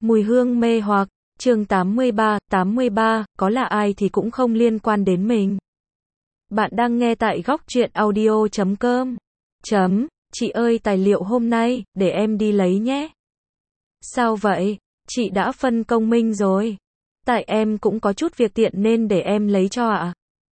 Mùi hương mê hoặc, chương 83, có là ai thì cũng không liên quan đến mình. Bạn đang nghe tại góc truyện audio.com. Chị ơi tài liệu hôm nay, để em đi lấy nhé. Sao vậy? Chị đã phân công Minh rồi. Tại em cũng có chút việc tiện nên để em lấy cho ạ.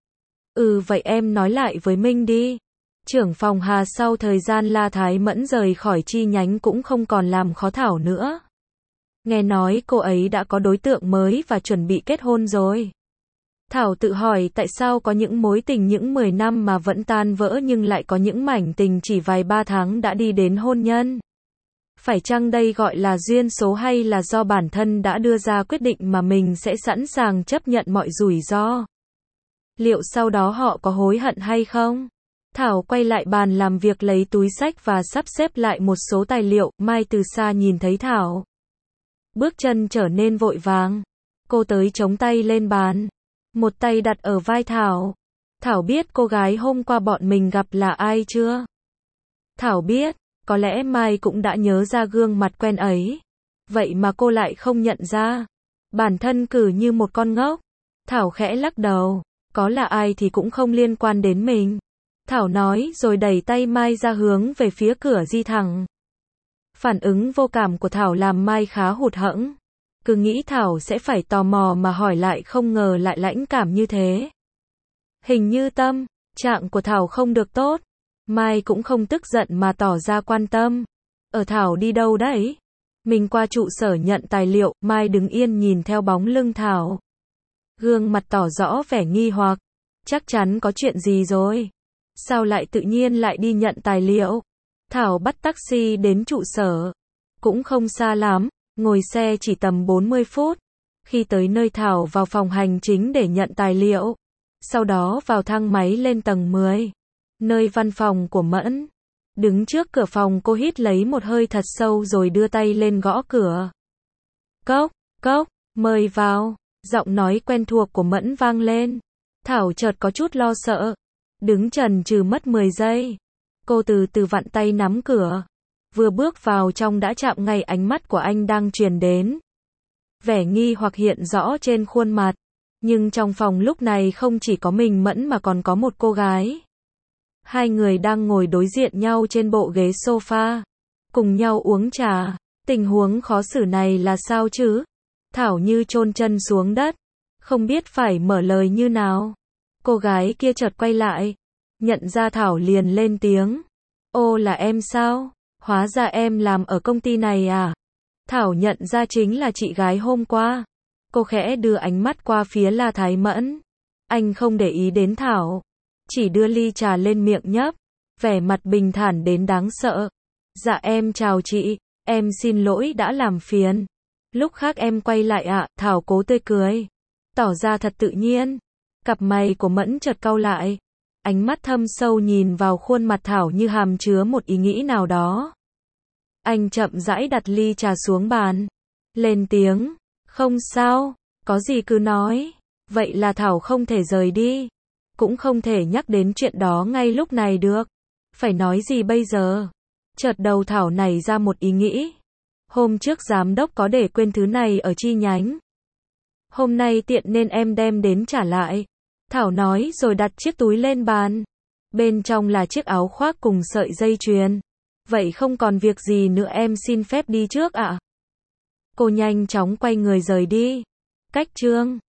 Vậy em nói lại với Minh đi. Trưởng phòng Hà sau thời gian La Thái Mẫn rời khỏi chi nhánh cũng không còn làm khó Thảo nữa. Nghe nói cô ấy đã có đối tượng mới và chuẩn bị kết hôn rồi. Thảo tự hỏi tại sao có những mối tình những 10 năm mà vẫn tan vỡ nhưng lại có những mảnh tình chỉ vài 3 tháng đã đi đến hôn nhân. Phải chăng đây gọi là duyên số hay là do bản thân đã đưa ra quyết định mà mình sẽ sẵn sàng chấp nhận mọi rủi ro? Liệu sau đó họ có hối hận hay không? Thảo quay lại bàn làm việc lấy túi xách và sắp xếp lại một số tài liệu. Mai từ xa nhìn thấy Thảo, bước chân trở nên vội vàng. Cô tới chống tay lên bàn, một tay đặt ở vai Thảo. Thảo biết cô gái hôm qua bọn mình gặp là ai chưa? Thảo biết, có lẽ Mai cũng đã nhớ ra gương mặt quen ấy. Vậy mà cô lại không nhận ra. Bản thân cứ như một con ngốc. Thảo khẽ lắc đầu, có là ai thì cũng không liên quan đến mình. Thảo nói rồi đẩy tay Mai ra hướng về phía cửa đi thẳng. Phản ứng vô cảm của Thảo làm Mai khá hụt hẫng. Cứ nghĩ Thảo sẽ phải tò mò mà hỏi lại không ngờ lại lãnh cảm như thế. Hình như tâm trạng của Thảo không được tốt. Mai cũng không tức giận mà tỏ ra quan tâm. Thảo đi đâu đấy? Mình qua trụ sở nhận tài liệu. Mai đứng yên nhìn theo bóng lưng Thảo, gương mặt tỏ rõ vẻ nghi hoặc. Chắc chắn có chuyện gì rồi. Sao lại tự nhiên lại đi nhận tài liệu? Thảo bắt taxi đến trụ sở. Cũng không xa lắm, ngồi xe chỉ tầm 40 phút. Khi tới nơi Thảo vào phòng hành chính để nhận tài liệu. Sau đó vào thang máy lên tầng 10. Nơi văn phòng của Mẫn. Đứng trước cửa phòng cô hít lấy một hơi thật sâu rồi đưa tay lên gõ cửa. Cốc, mời vào. Giọng nói quen thuộc của Mẫn vang lên. Thảo chợt có chút lo sợ. Đứng chần chừ mất 10 giây. Cô từ từ vặn tay nắm cửa. Vừa bước vào trong đã chạm ngay ánh mắt của anh đang truyền đến. Vẻ nghi hoặc hiện rõ trên khuôn mặt. Nhưng trong phòng lúc này không chỉ có mình Mẫn mà còn có một cô gái. Hai người đang ngồi đối diện nhau trên bộ ghế sofa. Cùng nhau uống trà. Tình huống khó xử này là sao chứ? Thảo như chôn chân xuống đất. Không biết phải mở lời như nào. Cô gái kia chợt quay lại. Nhận ra Thảo liền lên tiếng. Ô là em sao? Hóa ra em làm ở công ty này à? Thảo nhận ra chính là chị gái hôm qua. Cô khẽ đưa ánh mắt qua phía La Thái Mẫn. Anh không để ý đến Thảo. Chỉ đưa ly trà lên miệng nhấp. Vẻ mặt bình thản đến đáng sợ. Dạ em chào chị. Em xin lỗi đã làm phiền. Lúc khác em quay lại ạ. Thảo cố tươi cười. Tỏ ra thật tự nhiên. Cặp mày của Mẫn chợt cau lại. Ánh mắt thâm sâu nhìn vào khuôn mặt Thảo như hàm chứa một ý nghĩ nào đó. Anh chậm rãi đặt ly trà xuống bàn. Lên tiếng. Không sao. Có gì cứ nói. Vậy là Thảo không thể rời đi. Cũng không thể nhắc đến chuyện đó ngay lúc này được. Phải nói gì bây giờ? Chợt đầu Thảo nảy ra một ý nghĩ. Hôm trước giám đốc có để quên thứ này ở chi nhánh. Hôm nay tiện nên em đem đến trả lại. Thảo nói rồi đặt chiếc túi lên bàn. Bên trong là chiếc áo khoác cùng sợi dây chuyền. Vậy không còn việc gì nữa em xin phép đi trước ạ. Cô nhanh chóng quay người rời đi. Cách chương